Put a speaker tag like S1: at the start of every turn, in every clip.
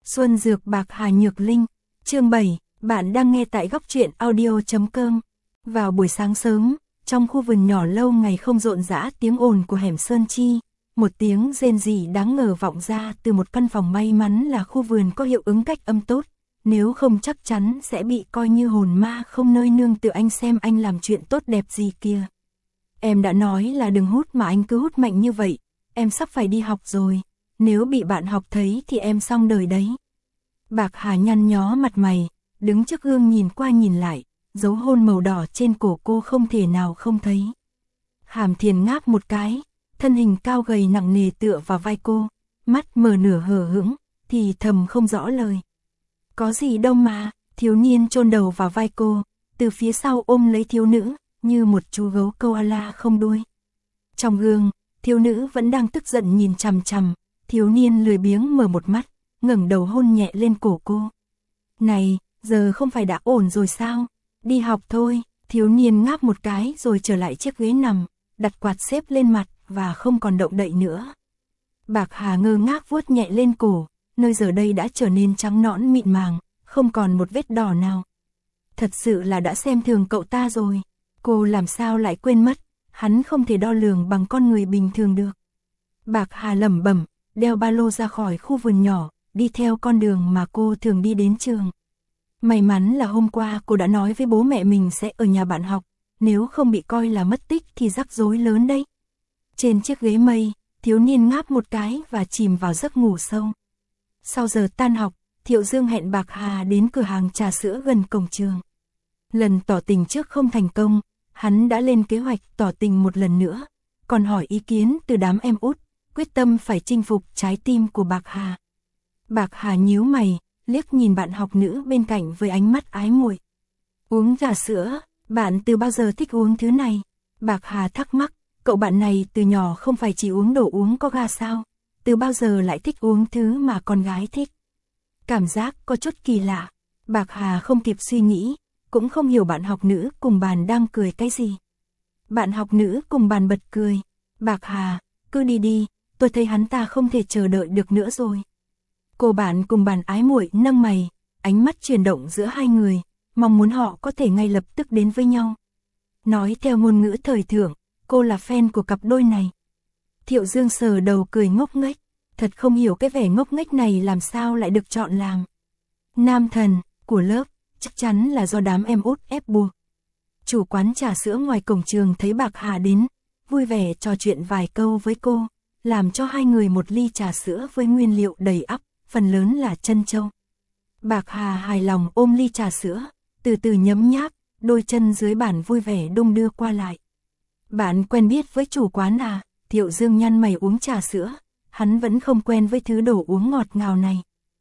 S1: Xuân Dược Bạc Hà Nhược Linh. Chương 7, bạn đang nghe tại góc truyện audio.com. Vào buổi sáng sớm, trong khu vườn nhỏ lâu ngày không rộn rã tiếng ồn của hẻm Sơn Chi, một tiếng rên rỉ đáng ngờ vọng ra từ một căn phòng. May mắn là khu vườn có hiệu ứng cách âm tốt, nếu không chắc chắn sẽ bị coi như hồn ma không nơi nương tựa. Anh xem anh làm chuyện tốt đẹp gì kìa. Em đã nói là đừng hút mà anh cứ hút mạnh như vậy, em sắp phải đi học rồi, nếu bị bạn học thấy thì em xong đời đấy. Bạc Hà nhăn nhó mặt mày, đứng trước gương nhìn qua nhìn lại, dấu hôn màu đỏ trên cổ cô không thể nào không thấy. Hàm Thiền ngáp một cái, thân hình cao gầy nặng nề tựa vào vai cô, mắt mở nửa hờ hững, thì thầm không rõ lời. Có gì đâu mà, thiếu niên chôn đầu vào vai cô, từ phía sau ôm lấy thiếu nữ, như một chú gấu koala không đuôi. Trong gương, thiếu nữ vẫn đang tức giận nhìn chằm chằm, thiếu niên lười biếng mở một mắt, ngẩng đầu hôn nhẹ lên cổ cô. Này, giờ không phải đã ổn rồi sao? Đi học thôi. Thiếu niên ngáp một cái rồi trở lại chiếc ghế nằm, đặt quạt xếp lên mặt và không còn động đậy nữa. Bạc Hà ngơ ngác vuốt nhẹ lên cổ, nơi giờ đây đã trở nên trắng nõn mịn màng, không còn một vết đỏ nào. Thật sự là đã xem thường cậu ta rồi. Cô làm sao lại quên mất, hắn không thể đo lường bằng con người bình thường được. Bạc Hà lẩm bẩm, đeo ba lô ra khỏi khu vườn nhỏ, đi theo con đường mà cô thường đi đến trường. May mắn là hôm qua cô đã nói với bố mẹ mình sẽ ở nhà bạn học, nếu không bị coi là mất tích thì rắc rối lớn đấy. Trên chiếc ghế mây, thiếu niên ngáp một cái và chìm vào giấc ngủ sâu. Sau giờ tan học, Thiệu Dương hẹn Bạc Hà đến cửa hàng trà sữa gần cổng trường. Lần tỏ tình trước không thành công, hắn đã lên kế hoạch tỏ tình một lần nữa, còn hỏi ý kiến từ đám em út, quyết tâm phải chinh phục trái tim của Bạc Hà. Bạc Hà nhíu mày, liếc nhìn bạn học nữ bên cạnh với ánh mắt ái muội. Uống trà sữa, bạn từ bao giờ thích uống thứ này? Bạc Hà thắc mắc, cậu bạn này từ nhỏ không phải chỉ uống đồ uống có ga sao? Từ bao giờ lại thích uống thứ mà con gái thích? Cảm giác có chút kỳ lạ. Bạc Hà không kịp suy nghĩ, cũng không hiểu bạn học nữ cùng bàn đang cười cái gì. Bạn học nữ cùng bàn bật cười. Bạc Hà, cứ đi đi, tôi thấy hắn ta không thể chờ đợi được nữa rồi. Cô bạn cùng bàn ái muội nâng mày, ánh mắt chuyển động giữa hai người, mong muốn họ có thể ngay lập tức đến với nhau. Nói theo ngôn ngữ thời thượng, cô là fan của cặp đôi này. Thiệu Dương sờ đầu cười ngốc nghếch, thật không hiểu cái vẻ ngốc nghếch này làm sao lại được chọn làm nam thần của lớp, chắc chắn là do đám em út ép buộc. Chủ quán trà sữa ngoài cổng trường thấy Bạc Hà đến, vui vẻ trò chuyện vài câu với cô, làm cho hai người một ly trà sữa với nguyên liệu đầy ắp, phần lớn là trân châu. Bạc Hà hài lòng ôm ly trà sữa, từ từ nhấm nháp, đôi chân dưới bàn vui vẻ đung đưa qua lại. Bạn quen biết với chủ quán à? Thiệu Dương nhăn mày uống trà sữa, hắn vẫn không quen với thứ đồ uống ngọt ngào này.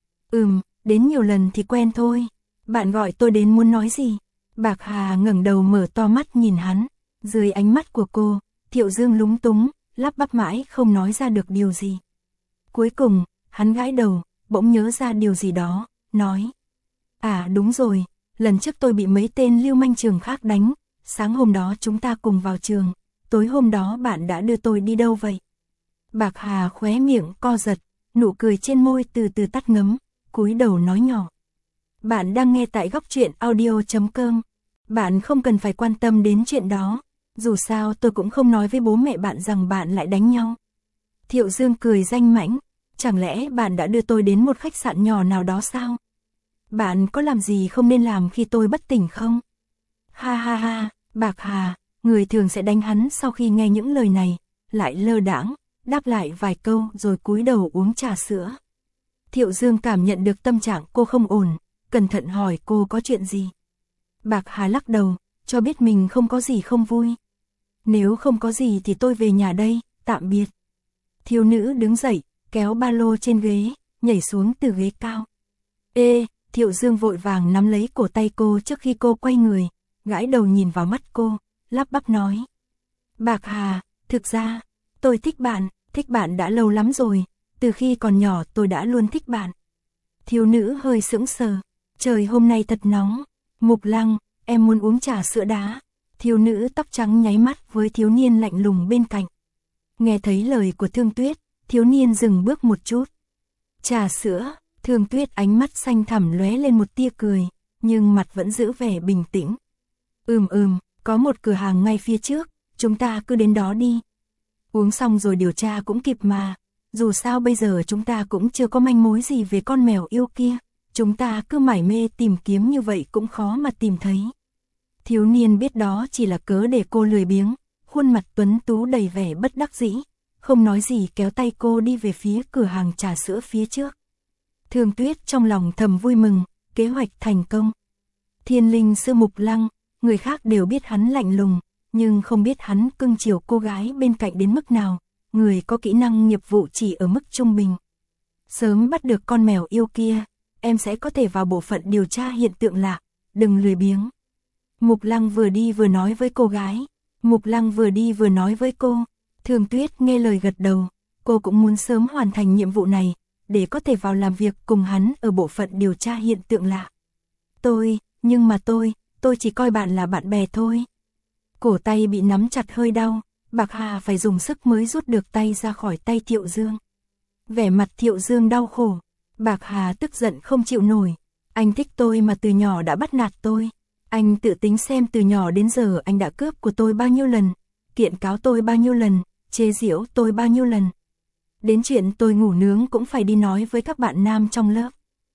S1: Đến nhiều lần thì quen thôi. Bạn gọi tôi đến muốn nói gì? Bạc Hà ngẩng đầu mở to mắt nhìn hắn, dưới ánh mắt của cô, Thiệu Dương lúng túng, lắp bắp mãi không nói ra được điều gì. Cuối cùng, hắn gãi đầu, bỗng nhớ ra điều gì đó, nói. À đúng rồi, lần trước tôi bị mấy tên lưu manh trường khác đánh, sáng hôm đó chúng ta cùng vào trường, tối hôm đó bạn đã đưa tôi đi đâu vậy? Bạc Hà khóe miệng co giật, nụ cười trên môi từ từ tắt ngấm, cúi đầu nói nhỏ. Bạn đang nghe tại góc truyện audio.com. Bạn không cần phải quan tâm đến chuyện đó, dù sao tôi cũng không nói với bố mẹ bạn rằng bạn lại đánh nhau. Thiệu Dương cười danh mãnh, chẳng lẽ bạn đã đưa tôi đến một khách sạn nhỏ nào đó sao? Bạn có làm gì không nên làm khi tôi bất tỉnh không? Ha ha ha, Bạc Hà, người thường sẽ đánh hắn sau khi nghe những lời này, lại lơ đãng, đáp lại vài câu rồi cúi đầu uống trà sữa. Thiệu Dương cảm nhận được tâm trạng cô không ổn, cẩn thận hỏi cô có chuyện gì. Bạc Hà lắc đầu, cho biết mình không có gì không vui. Nếu không có gì thì tôi về nhà đây, tạm biệt. Thiếu nữ đứng dậy, kéo ba lô trên ghế, nhảy xuống từ ghế cao. Ê, Thiệu Dương vội vàng nắm lấy cổ tay cô trước khi cô quay người, gãi đầu nhìn vào mắt cô, lắp bắp nói. Bạc Hà, thực ra, tôi thích bạn đã lâu lắm rồi, từ khi còn nhỏ tôi đã luôn thích bạn. Thiếu nữ hơi sững sờ, trời hôm nay thật nóng. Mục Lăng, em muốn uống trà sữa đá. Thiếu nữ tóc trắng nháy mắt với thiếu niên lạnh lùng bên cạnh. Nghe thấy lời của Thương Tuyết, thiếu niên dừng bước một chút. Trà sữa, Thường Tuyết ánh mắt xanh thẳm lóe lên một tia cười, nhưng mặt vẫn giữ vẻ bình tĩnh. Có một cửa hàng ngay phía trước, chúng ta cứ đến đó đi. Uống xong rồi điều tra cũng kịp mà, dù sao bây giờ chúng ta cũng chưa có manh mối gì về con mèo yêu kia, chúng ta cứ mải mê tìm kiếm như vậy cũng khó mà tìm thấy. Thiếu niên biết đó chỉ là cớ để cô lười biếng, khuôn mặt tuấn tú đầy vẻ bất đắc dĩ, không nói gì kéo tay cô đi về phía cửa hàng trà sữa phía trước. Thường Tuyết trong lòng thầm vui mừng, kế hoạch thành công. Thiên linh sư Mục Lăng, người khác đều biết hắn lạnh lùng, nhưng không biết hắn cưng chiều cô gái bên cạnh đến mức nào, người có kỹ năng nghiệp vụ chỉ ở mức trung bình. Sớm bắt được con mèo yêu kia, em sẽ có thể vào bộ phận điều tra hiện tượng lạ, đừng lười biếng. Mục Lăng vừa đi vừa nói với cô gái, Mục Lăng vừa đi vừa nói với cô. Thường Tuyết nghe lời gật đầu, cô cũng muốn sớm hoàn thành nhiệm vụ này, để có thể vào làm việc cùng hắn ở bộ phận điều tra hiện tượng lạ. Nhưng mà tôi chỉ coi bạn là bạn bè thôi. Cổ tay bị nắm chặt hơi đau, Bạc Hà phải dùng sức mới rút được tay ra khỏi tay Thiệu Dương. Vẻ mặt Thiệu Dương đau khổ, Bạc Hà tức giận không chịu nổi. Anh thích tôi mà từ nhỏ đã bắt nạt tôi. Anh tự tính xem từ nhỏ đến giờ anh đã cướp của tôi bao nhiêu lần, kiện cáo tôi bao nhiêu lần, chế giễu tôi bao nhiêu lần. Đến chuyện tôi ngủ nướng cũng phải đi nói với các bạn nam trong lớp.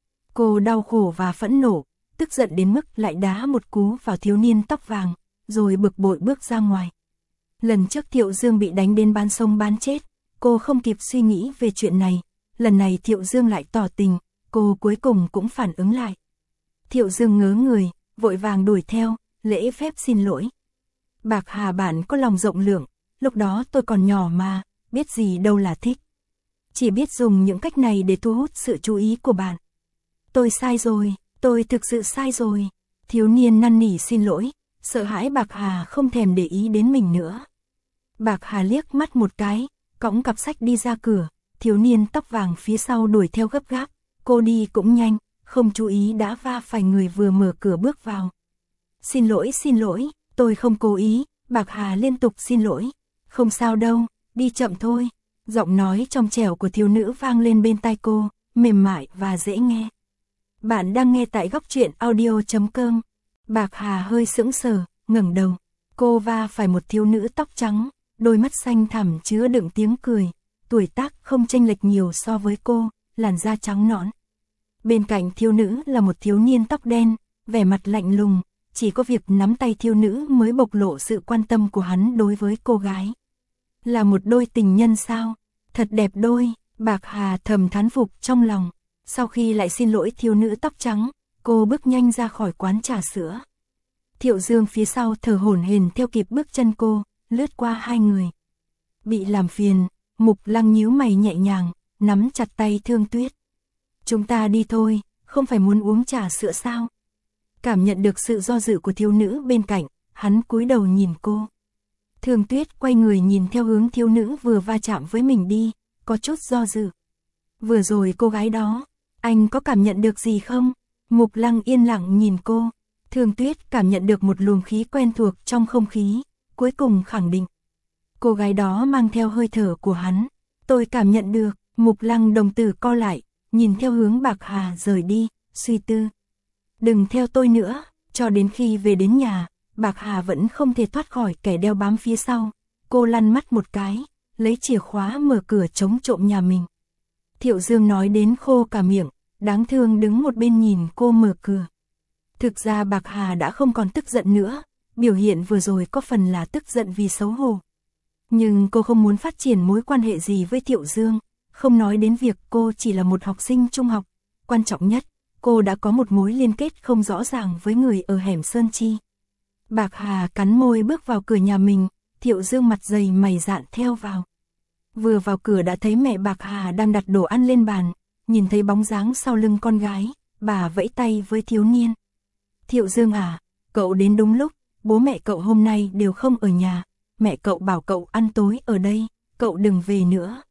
S1: Cô đau khổ và phẫn nộ, tức giận đến mức lại đá một cú vào thiếu niên tóc vàng, rồi bực bội bước ra ngoài. Lần trước Thiệu Dương bị đánh đến bán sống bán chết, cô không kịp suy nghĩ về chuyện này. Lần này Thiệu Dương lại tỏ tình, cô cuối cùng cũng phản ứng lại. Thiệu Dương ngớ người, vội vàng đuổi theo, lễ phép xin lỗi. Bạc Hà bạn có lòng rộng lượng, lúc đó tôi còn nhỏ mà, biết gì đâu là thích. Chỉ biết dùng những cách này để thu hút sự chú ý của bạn. Tôi sai rồi, tôi thực sự sai rồi. Thiếu niên năn nỉ xin lỗi, sợ hãi Bạc Hà không thèm để ý đến mình nữa. Bạc Hà liếc mắt một cái, cõng cặp sách đi ra cửa, thiếu niên tóc vàng phía sau đuổi theo gấp gáp, cô đi cũng nhanh, không chú ý đã va phải người vừa mở cửa bước vào. Xin lỗi, tôi không cố ý, Bạc Hà liên tục xin lỗi. Không sao đâu, đi chậm thôi. Giọng nói trong trẻo của thiếu nữ vang lên bên tai cô, mềm mại và dễ nghe. Bạn đang nghe tại góc truyện audio.com. Bạc Hà hơi sững sờ, ngẩng đầu. Cô va phải một thiếu nữ tóc trắng, đôi mắt xanh thẳm chứa đựng tiếng cười, tuổi tác không chênh lệch nhiều so với cô, làn da trắng nõn. Bên cạnh thiếu nữ là một thiếu niên tóc đen, vẻ mặt lạnh lùng, chỉ có việc nắm tay thiếu nữ mới bộc lộ sự quan tâm của hắn đối với cô gái. Là một đôi tình nhân sao? Thật đẹp đôi, Bạc Hà thầm thán phục trong lòng. Sau khi lại xin lỗi thiếu nữ tóc trắng, cô bước nhanh ra khỏi quán trà sữa. Thiệu Dương phía sau thở hổn hển theo kịp bước chân cô, lướt qua hai người. Bị làm phiền, Mục Lăng nhíu mày nhẹ nhàng, nắm chặt tay Thương Tuyết. Chúng ta đi thôi, không phải muốn uống trà sữa sao? Cảm nhận được sự do dự của thiếu nữ bên cạnh, hắn cúi đầu nhìn cô. Thương Tuyết quay người nhìn theo hướng thiếu nữ vừa va chạm với mình đi, có chút do dự. Vừa rồi cô gái đó, anh có cảm nhận được gì không? Mục Lăng yên lặng nhìn cô. Thương Tuyết cảm nhận được một luồng khí quen thuộc trong không khí, cuối cùng khẳng định. Cô gái đó mang theo hơi thở của hắn. Tôi cảm nhận được. Mục Lăng đồng tử co lại, nhìn theo hướng Bạc Hà rời đi, suy tư. Đừng theo tôi nữa. Cho đến khi về đến nhà, Bạc Hà vẫn không thể thoát khỏi kẻ đeo bám phía sau. Cô lăn mắt một cái, lấy chìa khóa mở cửa chống trộm nhà mình. Thiệu Dương nói đến khô cả miệng, đáng thương đứng một bên nhìn cô mở cửa. Thực ra Bạc Hà đã không còn tức giận nữa, biểu hiện vừa rồi có phần là tức giận vì xấu hổ. Nhưng cô không muốn phát triển mối quan hệ gì với Thiệu Dương, không nói đến việc cô chỉ là một học sinh trung học. Quan trọng nhất, cô đã có một mối liên kết không rõ ràng với người ở hẻm Sơn Chi. Bạc Hà cắn môi bước vào cửa nhà mình, Thiệu Dương mặt dày mày dạn theo vào. Vừa vào cửa đã thấy mẹ Bạc Hà đang đặt đồ ăn lên bàn, nhìn thấy bóng dáng sau lưng con gái, bà vẫy tay với thiếu niên. Thiệu Dương à, cậu đến đúng lúc, bố mẹ cậu hôm nay đều không ở nhà, mẹ cậu bảo cậu ăn tối ở đây, cậu đừng về nữa.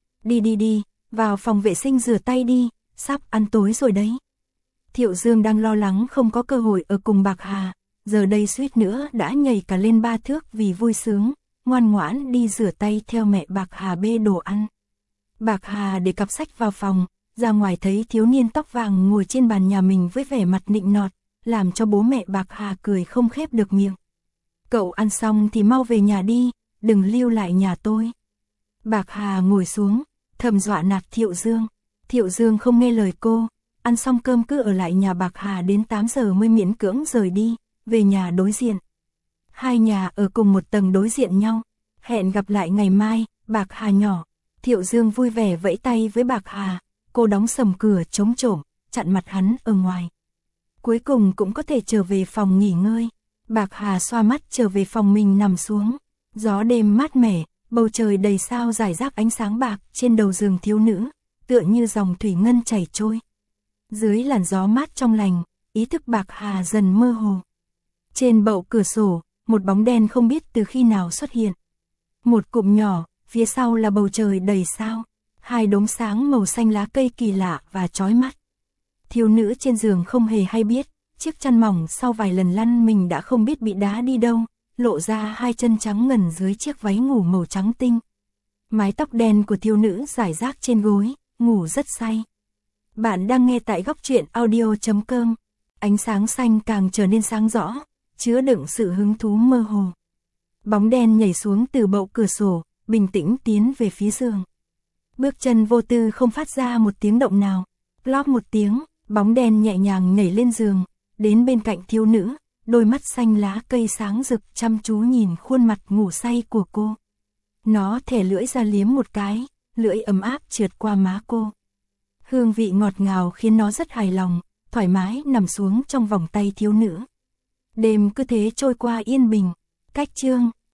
S1: Đi, vào phòng vệ sinh rửa tay đi, sắp ăn tối rồi đấy. Thiệu Dương đang lo lắng không có cơ hội ở cùng Bạc Hà, giờ đây suýt nữa đã nhảy cả lên 3 thước vì vui sướng, ngoan ngoãn đi rửa tay theo mẹ Bạc Hà bê đồ ăn. Bạc Hà để cặp sách vào phòng, ra ngoài thấy thiếu niên tóc vàng ngồi trên bàn nhà mình với vẻ mặt nịnh nọt, làm cho bố mẹ Bạc Hà cười không khép được miệng. Cậu ăn xong thì mau về nhà đi, đừng lưu lại nhà tôi. Bạc Hà ngồi xuống, thầm dọa nạt Thiệu Dương. Thiệu Dương không nghe lời cô, ăn xong cơm cứ ở lại nhà Bạc Hà đến 8 giờ mới miễn cưỡng rời đi, về nhà đối diện. Hai nhà ở cùng một tầng đối diện nhau, hẹn gặp lại ngày mai, Bạc Hà nhỏ. Thiệu Dương vui vẻ vẫy tay với Bạc Hà, cô đóng sầm cửa chống trộm, chặn mặt hắn ở ngoài. Cuối cùng cũng có thể trở về phòng nghỉ ngơi. Bạc Hà xoa mắt trở về phòng mình nằm xuống. Gió đêm mát mẻ, bầu trời đầy sao rải rác ánh sáng bạc trên đầu giường thiếu nữ, tựa như dòng thủy ngân chảy trôi. Dưới làn gió mát trong lành, ý thức Bạc Hà dần mơ hồ. Trên bậu cửa sổ, một bóng đen không biết từ khi nào xuất hiện. Một cụm nhỏ, phía sau là bầu trời đầy sao, hai đốm sáng màu xanh lá cây kỳ lạ và chói mắt. Thiếu nữ trên giường không hề hay biết, chiếc chăn mỏng sau vài lần lăn mình đã không biết bị đá đi đâu, lộ ra hai chân trắng ngần dưới chiếc váy ngủ màu trắng tinh. Mái tóc đen của thiếu nữ rải rác trên gối, ngủ rất say. Bạn đang nghe tại Góc Truyện Audio.com. Ánh sáng xanh càng trở nên sáng rõ, chứa đựng sự hứng thú mơ hồ. Bóng đen nhảy xuống từ bậu cửa sổ, bình tĩnh tiến về phía giường. Bước chân vô tư không phát ra một tiếng động nào. Lóp một tiếng, bóng đen nhẹ nhàng nhảy lên giường, đến bên cạnh thiếu nữ, đôi mắt xanh lá cây sáng rực chăm chú nhìn khuôn mặt ngủ say của cô. Nó thè lưỡi ra liếm một cái, lưỡi ấm áp trượt qua má cô. Hương vị ngọt ngào khiến nó rất hài lòng, thoải mái nằm xuống trong vòng tay thiếu nữ. Đêm cứ thế trôi qua yên bình. Cách chương